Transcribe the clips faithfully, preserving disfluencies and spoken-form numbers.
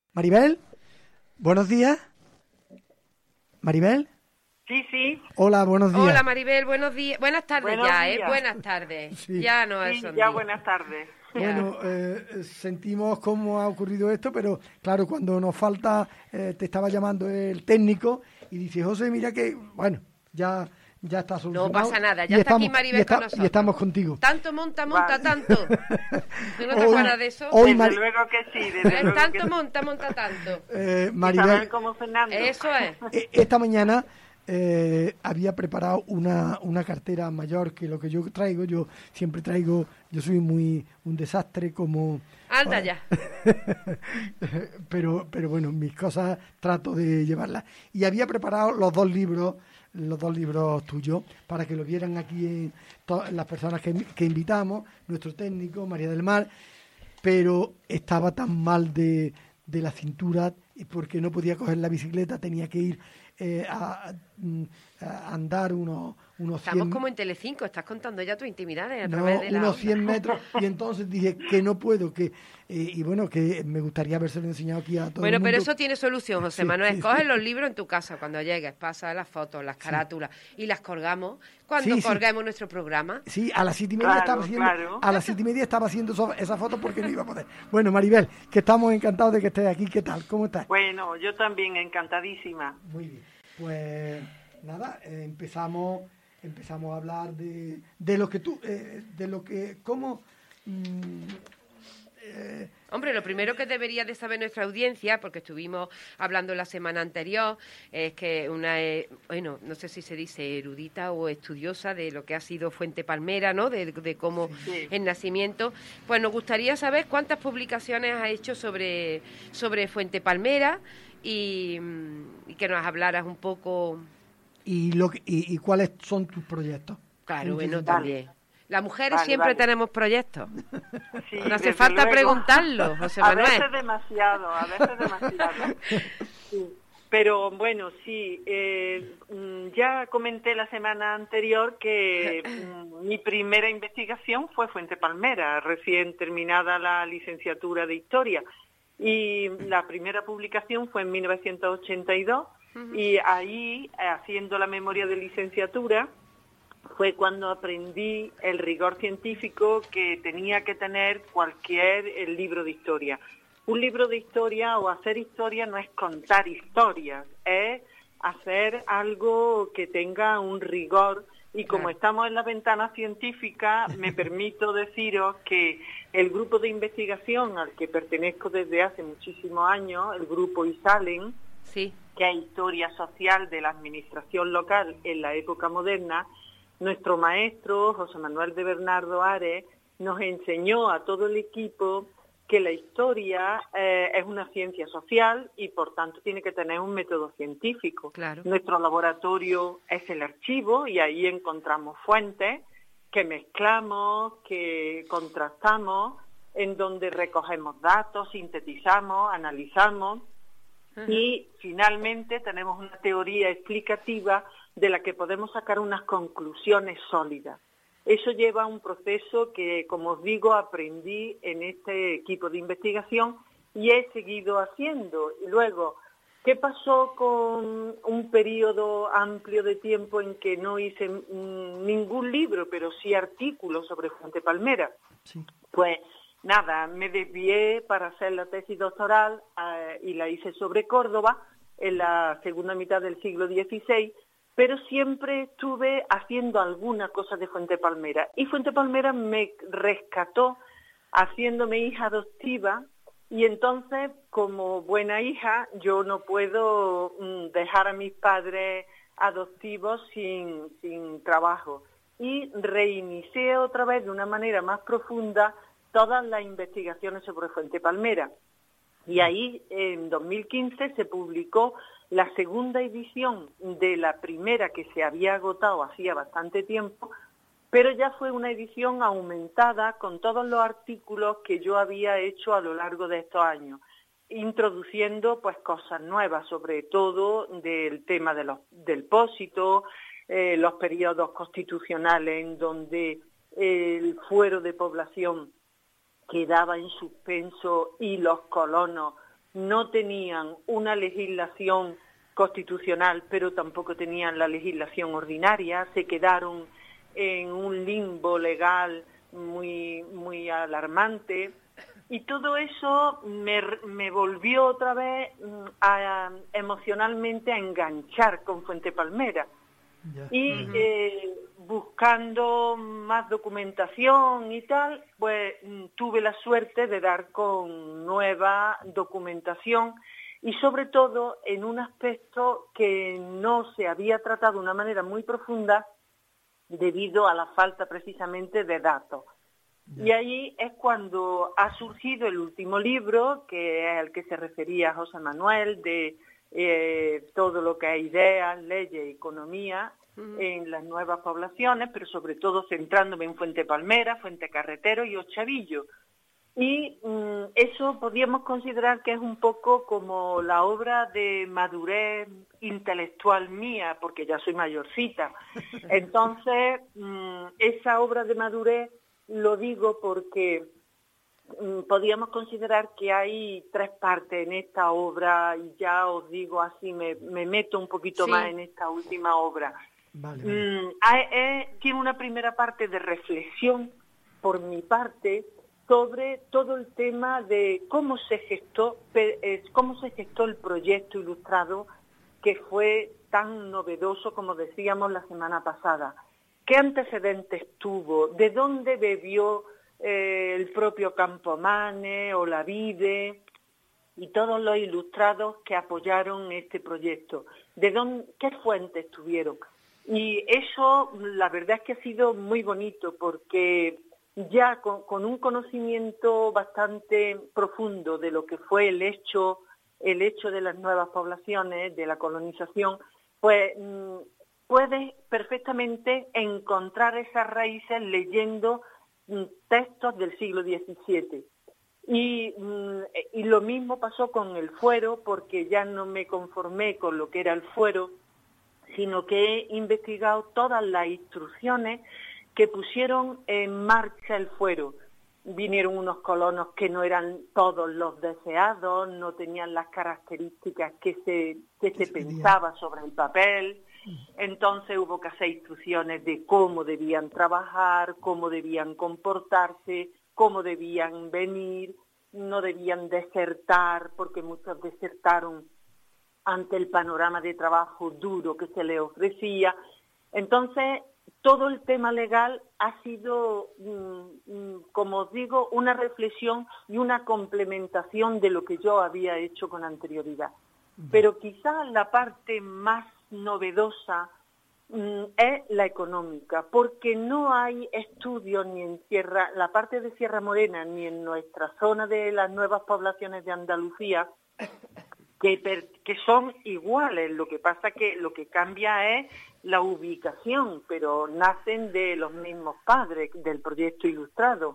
Maribel, buenos días. Maribel. Sí, sí. Hola, buenos días. Hola Maribel, buenos días. Buenas tardes buenos ya, días. ¿eh? Buenas tardes. Sí. Ya no Sí, son ya días. buenas tardes. Bueno, eh, sentimos cómo ha ocurrido esto, pero claro, cuando nos falta, eh, te estaba llamando el técnico y dice, José, mira que, bueno, ya... Ya está solucionado. No pasa nada, ya y está estamos, aquí Maribel y está- con nosotros. Y estamos contigo. Tanto monta, monta, Vale. tanto. ¿Tú no te Hoy- acuerdas de eso? hoy Desde Mari- luego que sí, desde ¿Ves? luego que Tanto sí. monta, monta tanto. Eh, Isabel Maribel, como Fernando. Eso es. eh, esta mañana eh, había preparado una, una cartera mayor que lo que yo traigo. Yo siempre traigo, yo soy muy un desastre como... Anda ya. pero, pero bueno, mis cosas trato de llevarlas. Y había preparado los dos libros, los dos libros tuyos, para que lo vieran aquí en to- las personas que, que invitamos, nuestro técnico, María del Mar, pero estaba tan mal de, de la cintura y porque no podía coger la bicicleta, tenía que ir eh, a, a andar unos, unos Estamos cien como en Telecinco, estás contando ya tus intimidades a no, través de la unos onda. cien metros, y entonces dije que no puedo, que eh, y bueno, que me gustaría habérselo enseñado aquí a todo Bueno, el mundo. pero eso tiene solución, José Sí, Manuel. sí, Coge sí. los libros en tu casa cuando llegues, pasa las fotos, las carátulas y las colgamos cuando Sí, sí. colguemos nuestro programa. Sí, a las siete y media Claro, estaba haciendo, claro. a las siete y media estaba haciendo eso- esa foto porque no iba a poder. Bueno, Maribel, que estamos encantados de que estés aquí. ¿Qué tal? ¿Cómo estás? Bueno, yo también, encantadísima. Muy bien. Pues nada, eh, empezamos empezamos a hablar de, de lo que tú, eh, de lo que, cómo... mm, eh, Hombre, lo primero que debería de saber nuestra audiencia, porque estuvimos hablando la semana anterior, es que una, eh, bueno, no sé si se dice erudita o estudiosa de lo que ha sido Fuente Palmera, ¿no? De, de cómo Sí. el nacimiento. Pues nos gustaría saber cuántas publicaciones ha hecho sobre, sobre Fuente Palmera y, mm, y que nos hablaras un poco. y, lo que- y, y cuáles son tus proyectos. Claro, ¿En qué bueno, sentido? también. Las mujeres Vale, siempre vale. tenemos proyectos. Sí, No hace desde falta luego. preguntarlo, José A Manuel. veces demasiado, a veces demasiado. Sí. Pero bueno, sí, eh, mm, ya comenté la semana anterior que mm, mi primera investigación fue Fuente Palmera, recién terminada la licenciatura de Historia. Y la primera publicación fue en mil novecientos ochenta y dos y ahí, eh, haciendo la memoria de licenciatura, fue cuando aprendí el rigor científico que tenía que tener cualquier eh, libro de historia. Un libro de historia o hacer historia no es contar historias, es hacer algo que tenga un rigor. Y como Claro. estamos en la ventana científica, me permito deciros que el grupo de investigación al que pertenezco desde hace muchísimos años, el grupo ISALEN, Sí. que es Historia Social de la Administración Local en la época moderna, nuestro maestro, José Manuel de Bernardo Ares, nos enseñó a todo el equipo que la historia eh, es una ciencia social y por tanto tiene que tener un método científico. Claro. Nuestro laboratorio es el archivo y ahí encontramos fuentes que mezclamos, que contrastamos, en donde recogemos datos, sintetizamos, analizamos y finalmente tenemos una teoría explicativa de la que podemos sacar unas conclusiones sólidas. Eso lleva a un proceso que, como os digo, aprendí en este equipo de investigación y he seguido haciendo. Y luego, ¿qué pasó con un periodo amplio de tiempo en que no hice mm, ningún libro, pero sí artículos sobre Fuente Palmera? Sí. Pues nada, me desvié para hacer la tesis doctoral eh, y la hice sobre Córdoba en la segunda mitad del siglo dieciséis, pero siempre estuve haciendo alguna cosa de Fuente Palmera. Y Fuente Palmera me rescató haciéndome hija adoptiva y entonces, como buena hija, yo no puedo mm, dejar a mis padres adoptivos sin, sin trabajo. Y reinicié otra vez de una manera más profunda todas las investigaciones sobre Fuente Palmera. Y ahí, en dos mil quince, se publicó la segunda edición de la primera que se había agotado hacía bastante tiempo, pero ya fue una edición aumentada con todos los artículos que yo había hecho a lo largo de estos años, introduciendo pues cosas nuevas, sobre todo del tema de los, del pósito, eh, los periodos constitucionales en donde el fuero de población quedaba en suspenso y los colonos no tenían una legislación constitucional, pero tampoco tenían la legislación ordinaria, se quedaron en un limbo legal muy, muy alarmante, y todo eso me, me volvió otra vez a, a, emocionalmente a enganchar con Fuente Palmera. Yeah. Y uh-huh. eh, buscando más documentación y tal, pues tuve la suerte de dar con nueva documentación, y sobre todo en un aspecto que no se había tratado de una manera muy profunda debido a la falta precisamente de datos. Yeah. Y ahí es cuando ha surgido el último libro, que es al que se refería José Manuel, de eh, todo lo que es ideas, leyes y economía uh-huh. en las nuevas poblaciones, pero sobre todo centrándome en Fuente Palmera, Fuente Carretero y Ochavillo. Y um, eso podríamos considerar que es un poco como la obra de madurez intelectual mía, porque ya soy mayorcita. Entonces, um, esa obra de madurez lo digo porque um, podríamos considerar que hay tres partes en esta obra, y ya os digo así, me, me meto un poquito sí. más en esta última obra. Vale, vale. Um, hay, eh, tiene una primera parte de reflexión, por mi parte, sobre todo el tema de cómo se gestó, cómo se gestó el proyecto ilustrado, que fue tan novedoso como decíamos la semana pasada. ¿Qué antecedentes tuvo? ¿De dónde bebió eh, el propio Campomanes o la Vide y todos los ilustrados que apoyaron este proyecto? ¿De dónde, qué fuentes tuvieron? Y eso, la verdad es que ha sido muy bonito, porque ya con, con un conocimiento bastante profundo de lo que fue el hecho, el hecho de las nuevas poblaciones, de la colonización, pues mmm, puedes perfectamente encontrar esas raíces leyendo mmm, textos del siglo diecisiete. Y, mmm, y lo mismo pasó con el fuero, porque ya no me conformé con lo que era el fuero, sino que he investigado todas las instrucciones que pusieron en marcha el fuero. Vinieron unos colonos que no eran todos los deseados, no tenían las características que se, que se pensaba sobre el papel. Entonces hubo que hacer instrucciones de cómo debían trabajar, cómo debían comportarse, cómo debían venir, no debían desertar, porque muchos desertaron ante el panorama de trabajo duro que se les ofrecía. Entonces, todo el tema legal ha sido, como os digo, una reflexión y una complementación de lo que yo había hecho con anterioridad. Pero quizás la parte más novedosa es la económica, porque no hay estudios ni en Sierra, la parte de Sierra Morena, ni en nuestra zona de las nuevas poblaciones de Andalucía, que, per, que son iguales. Lo que pasa que lo que cambia es la ubicación, pero nacen de los mismos padres del proyecto ilustrado.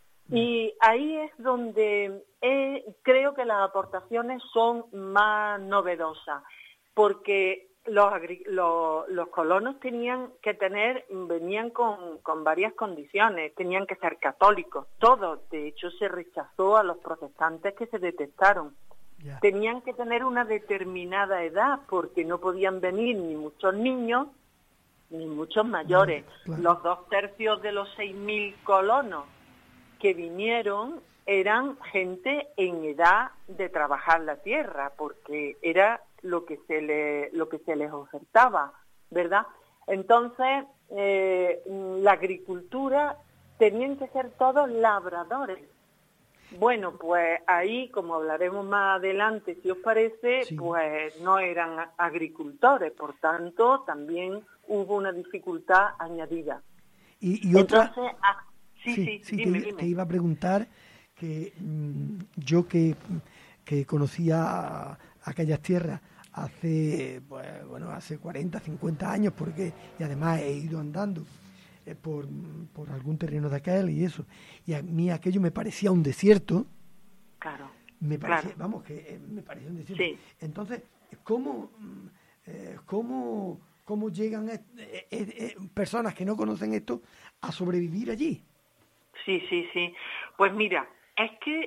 Y ahí es donde eh, creo que las aportaciones son más novedosas, porque los, los, los colonos tenían que tener, venían con, con varias condiciones, tenían que ser católicos, todos. De hecho, se rechazó a los protestantes que se detectaron. Yeah. Tenían que tener una determinada edad, porque no podían venir ni muchos niños ni muchos mayores. Yeah, claro. Los dos tercios de los seis mil colonos que vinieron eran gente en edad de trabajar la tierra, porque era lo que se le, lo que se les ofertaba, ¿verdad? Entonces, eh, la agricultura tenían que ser todos labradores. Bueno, pues ahí, como hablaremos más adelante, si os parece, sí. pues no eran agricultores, por tanto, también hubo una dificultad añadida. Y, y otra... Entonces, ah, sí, sí, sí, sí dime, te, dime. te iba a preguntar que mmm, yo que, que conocía aquellas tierras hace, pues, bueno, hace cuarenta, cincuenta años, porque y además he ido andando eh, por, por algún terreno de aquel y eso, y a mí aquello me parecía un desierto. Claro. Me parecía, claro. vamos, que eh, me parecía un desierto. Sí. Entonces, ¿cómo, eh, cómo, cómo llegan eh, eh, eh, personas que no conocen esto a sobrevivir allí? Sí, sí, sí. Pues mira, es que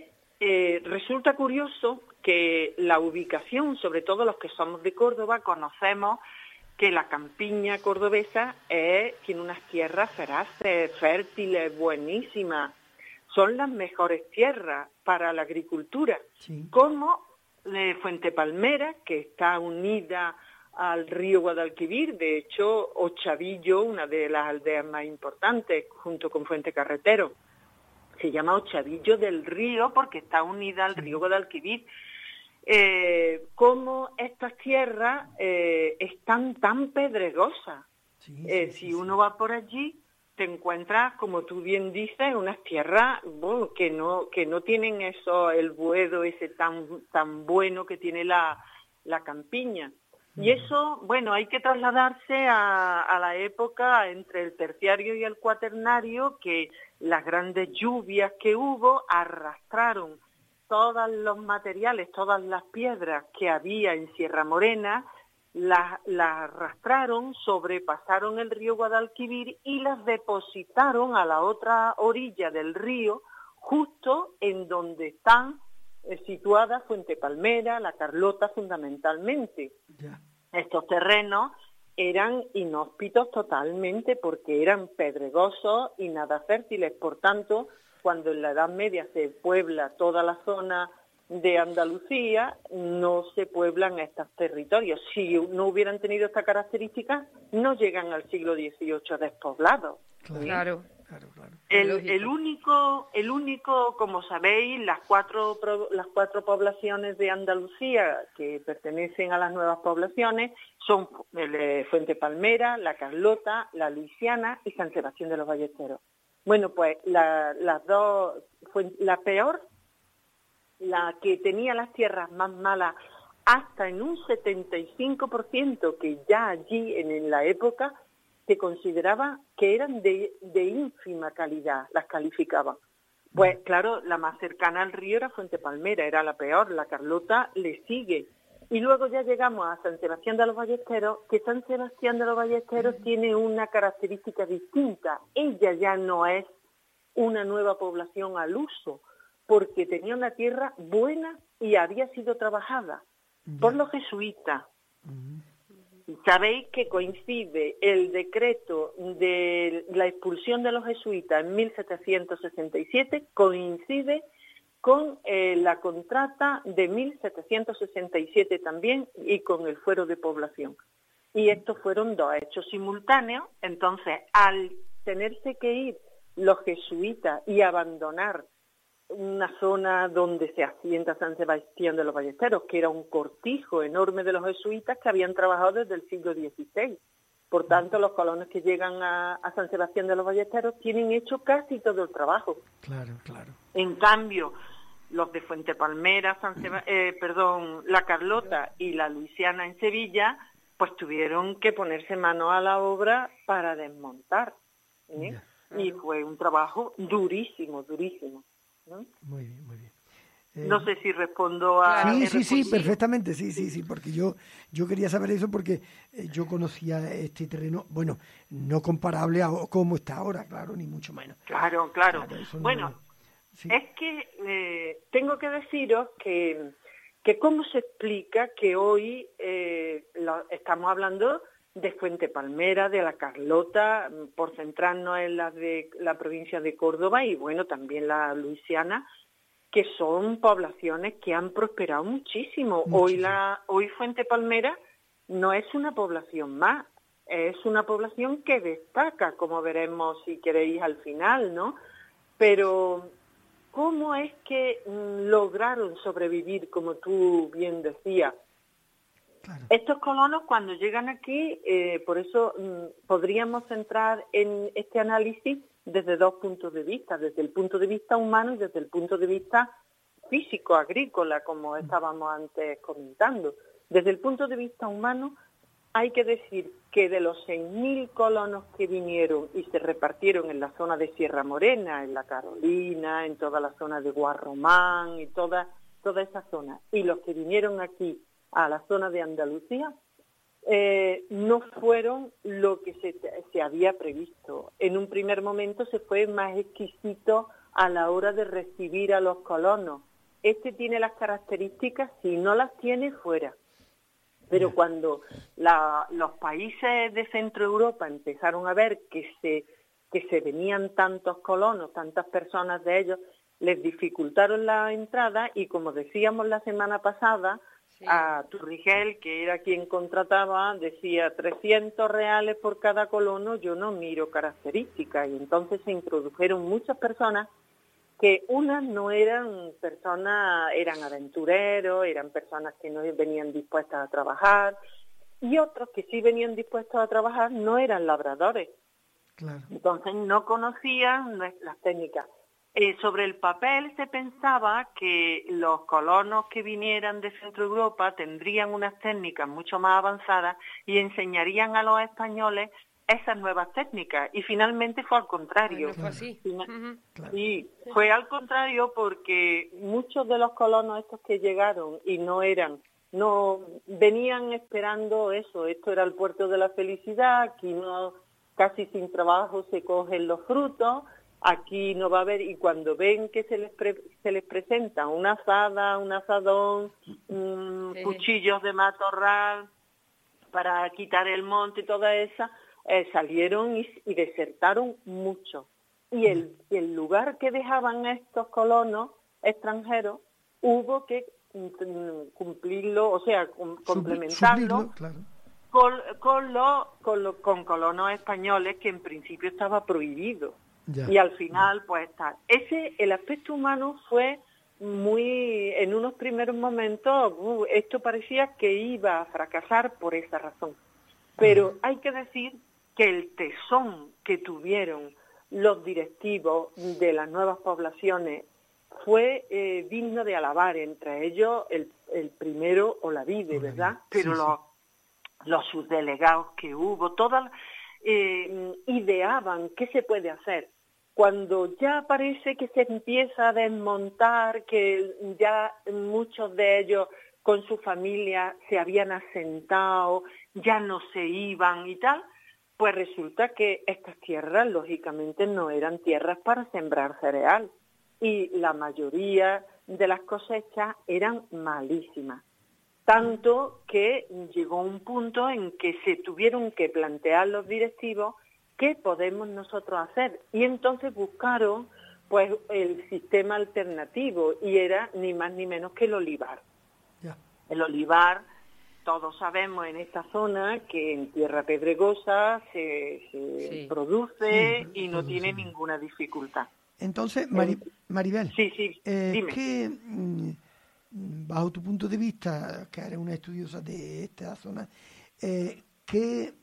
eh, resulta curioso que la ubicación, sobre todo los que somos de Córdoba, conocemos que la campiña cordobesa es, tiene unas tierras feraces, fértiles, buenísimas. Son las mejores tierras para la agricultura, sí. Como eh, Fuente Palmera, que está unida al río Guadalquivir. De hecho, Ochavillo, una de las aldeas más importantes, junto con Fuente Carretero, se llama Ochavillo del Río porque está unida al río Guadalquivir. Eh, como estas tierras eh, están tan pedregosas. Sí, sí, eh, si sí, uno sí. va por allí, te encuentras, como tú bien dices, unas tierras bueno, que no que no tienen eso, el buedo ese tan tan bueno que tiene la, la campiña. Y eso, bueno, hay que trasladarse a, a la época entre el terciario y el cuaternario, que las grandes lluvias que hubo arrastraron todos los materiales, todas las piedras que había en Sierra Morena, las, las arrastraron, sobrepasaron el río Guadalquivir y las depositaron a la otra orilla del río, justo en donde están eh, situadas Fuente Palmera, La Carlota fundamentalmente. Yeah. Estos terrenos eran inhóspitos totalmente porque eran pedregosos y nada fértiles, por tanto, cuando en la Edad Media se puebla toda la zona de Andalucía, no se pueblan estos territorios. Si no hubieran tenido esta característica, no llegan al siglo dieciocho despoblados. Claro, claro, claro. El, el único, el único, como sabéis, las cuatro, las cuatro poblaciones de Andalucía que pertenecen a las nuevas poblaciones son Fuente Palmera, La Carlota, La Luisiana y San Sebastián de los Ballesteros. Bueno, pues la, las dos, fue la peor, la que tenía las tierras más malas, hasta en un setenta y cinco por ciento, que ya allí en, en la época se consideraba que eran de, de ínfima calidad, las calificaban. Pues claro, la más cercana al río era Fuente Palmera, era la peor, La Carlota le sigue. Y luego ya llegamos a San Sebastián de los Ballesteros, que San Sebastián de los Ballesteros tiene una característica distinta. Ella ya no es una nueva población al uso, porque tenía una tierra buena y había sido trabajada por los jesuitas. Sabéis que coincide el decreto de la expulsión de los jesuitas en mil setecientos sesenta y siete, coincide con eh, la contrata de mil setecientos sesenta y siete también y con el fuero de población. Y estos fueron dos hechos simultáneos. Entonces, al tenerse que ir los jesuitas y abandonar una zona donde se asienta San Sebastián de los Ballesteros, que era un cortijo enorme de los jesuitas que habían trabajado desde el siglo dieciséis. Por tanto, los colonos que llegan a, a San Sebastián de los Ballesteros tienen hecho casi todo el trabajo. Claro, claro. En cambio, los de Fuente Palmera, San Seba- eh, perdón, La Carlota y La Luisiana en Sevilla, pues tuvieron que ponerse mano a la obra para desmontar. ¿eh? Yeah. Y fue un trabajo durísimo, durísimo. ¿no? Muy bien, muy bien. Eh, no sé si respondo a... Sí, sí, sí, perfectamente, sí, sí, sí, porque yo yo quería saber eso porque eh, yo conocía este terreno, bueno, no comparable a cómo está ahora, claro, ni mucho menos. Claro, claro. claro no, bueno, sí. Es que eh, tengo que deciros que, que cómo se explica que hoy eh, lo, estamos hablando de Fuente Palmera, de La Carlota, por centrarnos en la de la provincia de Córdoba y bueno, también la Luisiana, que son poblaciones que han prosperado muchísimo. muchísimo. Hoy la hoy Fuente Palmera no es una población más, es una población que destaca, como veremos si queréis al final, ¿no? Pero ¿cómo es que mm, lograron sobrevivir, como tú bien decías? Claro. Estos colonos cuando llegan aquí, eh, por eso mm, podríamos centrar en este análisis desde dos puntos de vista, desde el punto de vista humano y desde el punto de vista físico, agrícola, como estábamos antes comentando. Desde el punto de vista humano, hay que decir que de los seis mil colonos que vinieron y se repartieron en la zona de Sierra Morena, en la Carolina, en toda la zona de Guarromán y toda, toda esa zona, y los que vinieron aquí a la zona de Andalucía, eh, no fueron lo que se, se había previsto. En un primer momento se fue más exquisito a la hora de recibir a los colonos. este tiene las características, si no las tiene, fuera. Pero cuando la, los países de Centro Europa empezaron a ver que se, que se venían tantos colonos, tantas personas de ellos, les dificultaron la entrada y, como decíamos la semana pasada, sí. a Turrigel, que era quien contrataba, decía trescientos reales por cada colono, yo no miro características. Y entonces se introdujeron muchas personas que unas no eran personas, eran aventureros, eran personas que no venían dispuestas a trabajar, y otros que sí venían dispuestos a trabajar no eran labradores. Claro. Entonces no conocían las técnicas. Eh, sobre el papel se pensaba que los colonos que vinieran de Centro Europa tendrían unas técnicas mucho más avanzadas y enseñarían a los españoles esas nuevas técnicas, y finalmente fue al contrario. Bueno, fue así. Final, uh-huh. claro. Sí, fue al contrario, porque muchos de los colonos estos que llegaron y no eran, no venían esperando eso, esto era el puerto de la felicidad, aquí no, casi sin trabajo se cogen los frutos, aquí no va a haber, y cuando ven que se les pre, se les presenta una asada, un asadón, um, sí. cuchillos de matorral para quitar el monte y toda esa, Eh, salieron y, y desertaron mucho. Y el, el lugar que dejaban estos colonos extranjeros hubo que cumplirlo, o sea, complementarlo claro. con, con, lo, con, lo, con colonos españoles, que en principio estaba prohibido. Ya. Y al final, ya. pues está. Ese, el aspecto humano fue muy, en unos primeros momentos, uh, esto parecía que iba a fracasar por esa razón. Pero uh-huh. hay que decir que el tesón que tuvieron los directivos de las nuevas poblaciones fue eh, digno de alabar, entre ellos el, el primero Olavide, ¿verdad? Pero sí, los, sí. los subdelegados que hubo, todas eh, ideaban qué se puede hacer. Cuando ya parece que se empieza a desmontar, que ya muchos de ellos con su familia se habían asentado, ya no se iban y tal, pues resulta que estas tierras, lógicamente, no eran tierras para sembrar cereal, y la mayoría de las cosechas eran malísimas. Tanto que llegó un punto en que se tuvieron que plantear los directivos qué podemos nosotros hacer. Y entonces buscaron pues el sistema alternativo, y era ni más ni menos que el olivar. Yeah. El olivar, todos sabemos en esta zona que en tierra pedregosa se, se sí. produce sí, y no produce. Tiene ninguna dificultad. Entonces, Mari, Maribel, sí, sí, eh, dime. ¿qué, bajo tu punto de vista, que eres una estudiosa de esta zona, eh, ¿qué,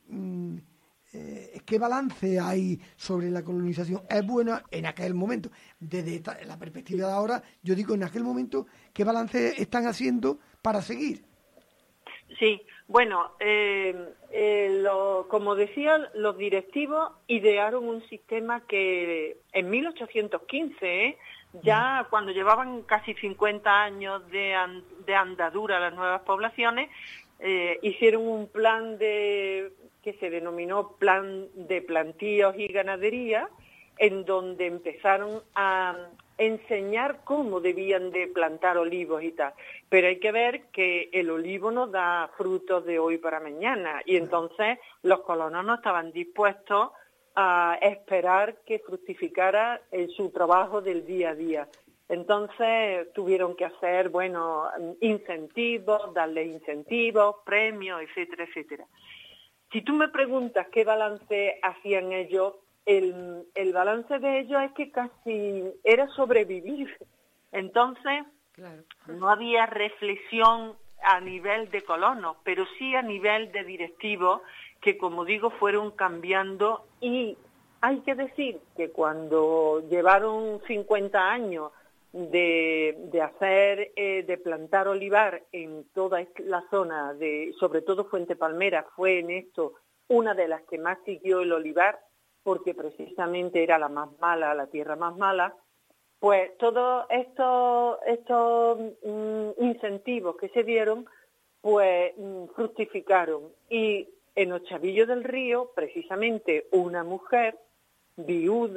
eh, qué balance hay sobre la colonización? ¿Es buena en aquel momento? Desde esta, la perspectiva de ahora, yo digo en aquel momento, ¿qué balance están haciendo para seguir? Sí, bueno, eh, eh, lo, como decía, los directivos idearon un sistema que en mil ochocientos quince, ¿eh? ya cuando llevaban casi cincuenta años de, and, de andadura las nuevas poblaciones, eh, hicieron un plan de que se denominó Plan de Plantíos y Ganadería, en donde empezaron a enseñar cómo debían de plantar olivos y tal. Pero hay que ver que el olivo no da frutos de hoy para mañana, y entonces los colonos no estaban dispuestos a esperar que fructificara en su trabajo del día a día. Entonces tuvieron que hacer, bueno, incentivos, darles incentivos, premios, etcétera, etcétera. Si tú me preguntas qué balance hacían ellos, El, el balance de ellos es que casi era sobrevivir. Entonces, claro. no había reflexión a nivel de colonos, pero sí a nivel de directivos, que, como digo, fueron cambiando. Y hay que decir que cuando llevaron cincuenta años de, de hacer, eh, de plantar olivar en toda la zona, de, sobre todo Fuente Palmera, fue en esto una de las que más siguió el olivar, porque precisamente era la más mala, la tierra más mala, pues todos estos, estos mm, incentivos que se dieron, pues mm, fructificaron. Y en Ochavillo del Río, precisamente una mujer viuda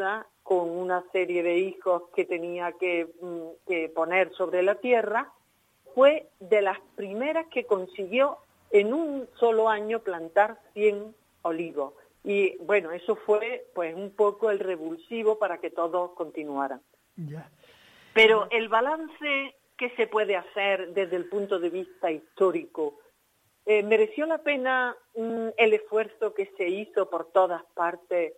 con una serie de hijos que tenía que, que poner sobre la tierra, fue de las primeras que consiguió en un solo año plantar cien olivos. Y bueno, eso fue pues un poco el revulsivo para que todos continuaran. Ya. Pero el balance que se puede hacer desde el punto de vista histórico, eh, ¿mereció la pena mm, el esfuerzo que se hizo por todas partes,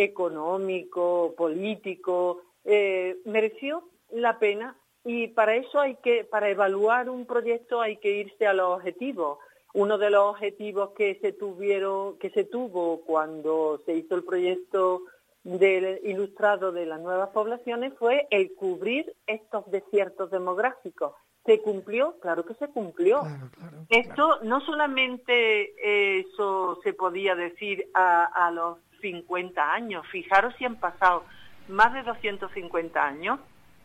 económico, político? Eh, ¿mereció la pena? Y para eso hay que, para evaluar un proyecto hay que irse a los objetivos. Uno de los objetivos que se tuvieron, que se tuvo cuando se hizo el proyecto del ilustrado de las nuevas poblaciones fue el cubrir estos desiertos demográficos. ¿Se cumplió? Claro que se cumplió. Claro, claro, Esto claro. no solamente eh, eso se podía decir a, a los cincuenta años. Fijaros si han pasado más de doscientos cincuenta años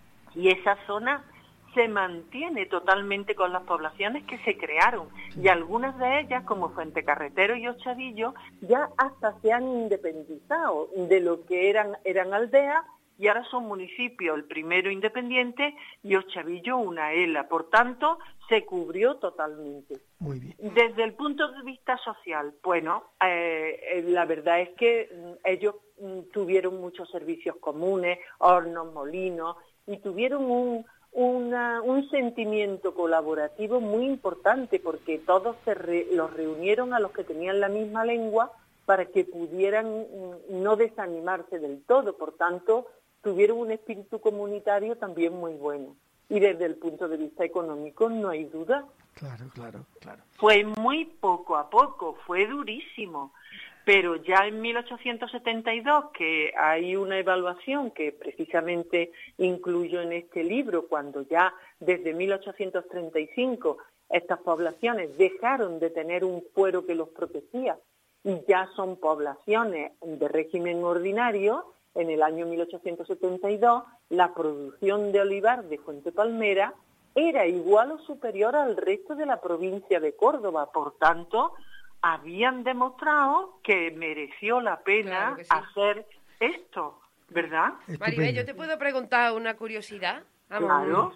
y esa zona se mantiene totalmente con las poblaciones que se crearon, y algunas de ellas, como Fuentecarretero y Ochavilla, ya hasta se han independizado de lo que eran, eran aldeas, y ahora son municipios, el primero independiente y Ochavilla una ela. Por tanto, se cubrió totalmente. Muy bien. Desde el punto de vista social, bueno, eh, la verdad es que ellos tuvieron muchos servicios comunes, hornos, molinos, y tuvieron un Una, un sentimiento colaborativo muy importante, porque todos se re, los reunieron a los que tenían la misma lengua para que pudieran no desanimarse del todo. Por tanto, tuvieron un espíritu comunitario también muy bueno. Y desde el punto de vista económico no hay duda. Claro, claro, claro. Fue muy poco a poco, fue durísimo. Pero ya en mil ochocientos setenta y dos, que hay una evaluación que precisamente incluyo en este libro, cuando ya desde mil ochocientos treinta y cinco estas poblaciones dejaron de tener un fuero que los protegía y ya son poblaciones de régimen ordinario, en el año mil ochocientos setenta y dos la producción de olivar de Fuente Palmera era igual o superior al resto de la provincia de Córdoba. Por tanto, habían demostrado que mereció la pena Claro que sí. hacer esto, ¿verdad? Maribel, yo te puedo preguntar una curiosidad. Vamos. Claro.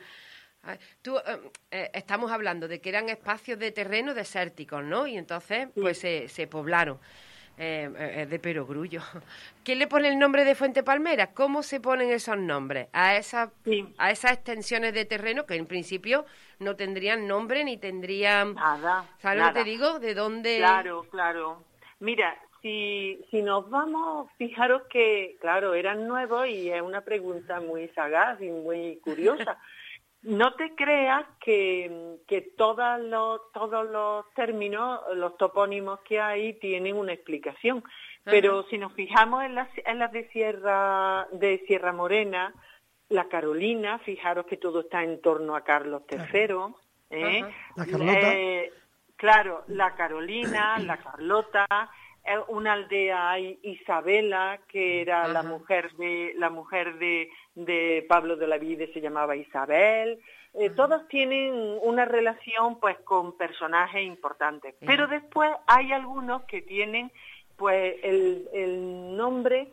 Tú, eh, estamos hablando de que eran espacios de terreno desérticos, ¿no? Y entonces, Sí. pues se, se poblaron. Eh, eh, de perogrullo. ¿Quién le pone el nombre de Fuente Palmera? ¿Cómo se ponen esos nombres a esas Sí. a esas extensiones de terreno que en principio no tendrían nombre ni tendrían... Nada, ¿Sabes nada. lo que te digo? ¿De dónde...? Claro, claro. Mira, si, si nos vamos, fijaros que, claro, eran nuevos y es una pregunta muy sagaz y muy curiosa. No te creas que, que todos los, todos los términos, los topónimos que hay tienen una explicación. Pero Ajá. si nos fijamos en las, en las de Sierra, de Sierra Morena, la Carolina, fijaros que todo está en torno a Carlos tercero. ¿eh? La Carlota. Eh, claro, la Carolina, la Carlota. Una aldea hay Isabela, que era Ajá. la mujer de la mujer de, de Pablo de la Vide, se llamaba Isabel. Eh, todos tienen una relación pues con personajes importantes. Ajá. Pero después hay algunos que tienen pues el, el nombre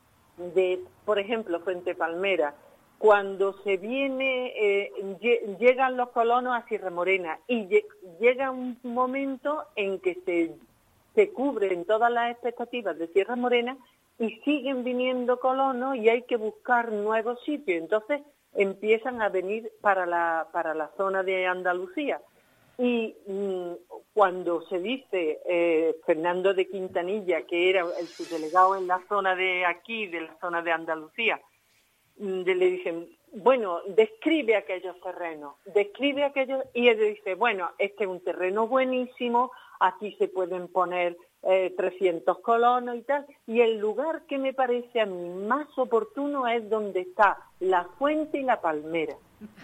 de, por ejemplo, Fuente Palmera. Cuando se viene, eh, llegan los colonos a Sierra Morena y llega un momento en que se se cubren todas las expectativas de Sierra Morena y siguen viniendo colonos y hay que buscar nuevos sitios. Entonces empiezan a venir para la, para la zona de Andalucía. Y mmm, cuando se dice eh, Fernando de Quintanilla, que era el subdelegado en la zona de aquí, de la zona de Andalucía, mmm, le dicen, bueno, describe aquellos terrenos, describe aquellos, y él dice, bueno, este es un terreno buenísimo, aquí se pueden poner eh, trescientos colonos y tal, y el lugar que me parece a mí más oportuno es donde está la fuente y la palmera.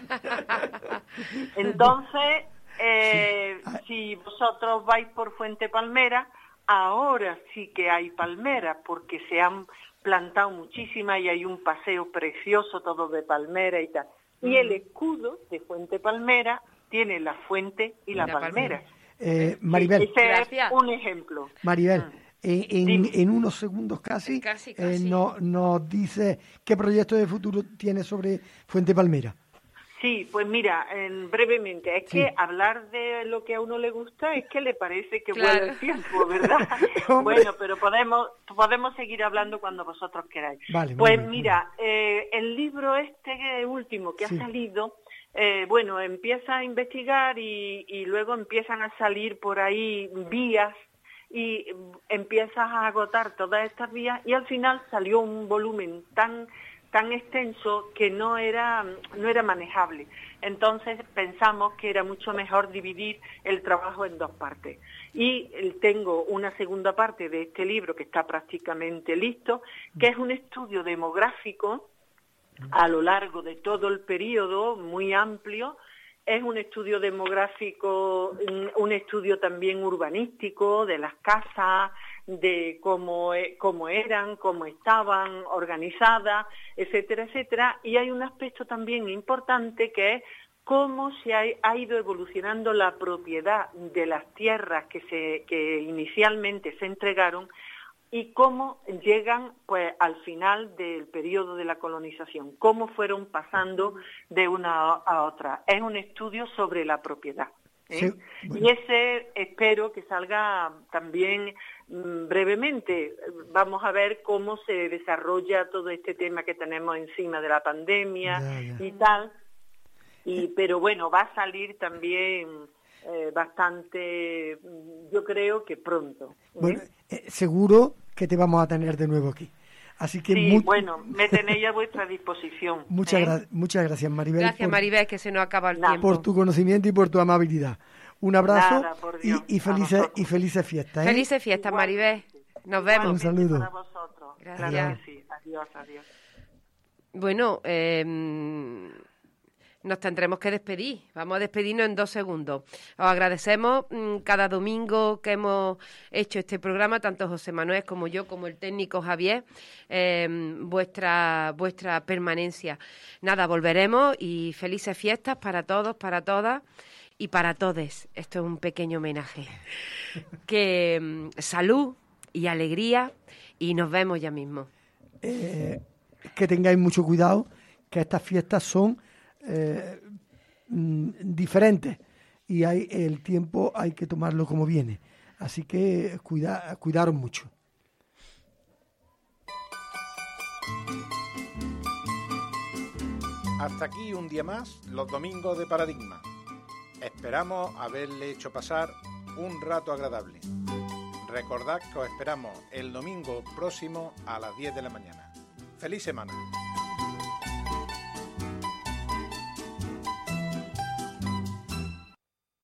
Entonces, eh, sí. si vosotros vais por Fuente Palmera, ahora sí que hay palmeras, porque se han plantado muchísimas y hay un paseo precioso todo de palmera y tal. Y mm. el escudo de Fuente Palmera tiene la fuente y la, la palmera. palmera. Eh, Maribel. Ese es un ejemplo. Maribel, en, en, en unos segundos casi, casi, casi. Eh, no, nos dice qué proyecto de futuro tiene sobre Fuente Palmera. Sí, pues mira, en, brevemente, es Sí. que hablar de lo que a uno le gusta es que le parece que Claro. vuela el tiempo, ¿verdad? Bueno, pero podemos podemos seguir hablando cuando vosotros queráis. Vale, muy pues bien, mira, eh, el libro este último que Sí. ha salido, eh, bueno, empieza a investigar y, y luego empiezan a salir por ahí vías y empiezas a agotar todas estas vías y al final salió un volumen tan tan extenso que no era no era manejable. Entonces pensamos que era mucho mejor dividir el trabajo en dos partes. Y tengo una segunda parte de este libro que está prácticamente listo, que es un estudio demográfico a lo largo de todo el periodo, muy amplio. Es un estudio demográfico, un, un estudio también urbanístico de las casas, de cómo, cómo eran, cómo estaban organizadas, etcétera, etcétera. Y hay un aspecto también importante que es cómo se ha, ha ido evolucionando la propiedad de las tierras que, se, que inicialmente se entregaron y cómo llegan pues al final del periodo de la colonización, cómo fueron pasando de una a otra. Es un estudio sobre la propiedad. ¿eh? Sí, bueno. Y ese espero que salga también mmm, brevemente. Vamos a ver cómo se desarrolla todo este tema que tenemos encima de la pandemia ya, ya. y tal. Y, pero bueno, va a salir también eh, bastante, yo creo que pronto. ¿eh? Bueno, eh, seguro que te vamos a tener de nuevo aquí. Así que sí, muy... bueno, me tenéis a vuestra disposición. Muchas, ¿eh? gra- muchas gracias, Maribel. Gracias, por, Maribel, que se nos acaba el nada, tiempo. Por tu conocimiento y por tu amabilidad. Un abrazo nada, por Dios, y, y, felices, y felices fiestas. ¿eh? Felices fiestas, Maribel. Nos vemos. Un saludo. Para vosotros. Gracias. Claro que sí. Adiós, adiós. Bueno, eh, nos tendremos que despedir. Vamos a despedirnos en dos segundos. Os agradecemos mmm, cada domingo que hemos hecho este programa, tanto José Manuel como yo, como el técnico Javier, eh, vuestra, vuestra permanencia. Nada, volveremos y felices fiestas para todos, para todas y para todes. Esto es un pequeño homenaje. Que mmm, salud y alegría y nos vemos ya mismo. Eh, que tengáis mucho cuidado, que estas fiestas son Eh, diferentes y hay el tiempo hay que tomarlo como viene, así que cuida, cuidaros mucho. Hasta aquí un día más los domingos de Paradigma. Esperamos haberle hecho pasar un rato agradable. Recordad que os esperamos el domingo próximo a las diez de la mañana. ¡Feliz semana!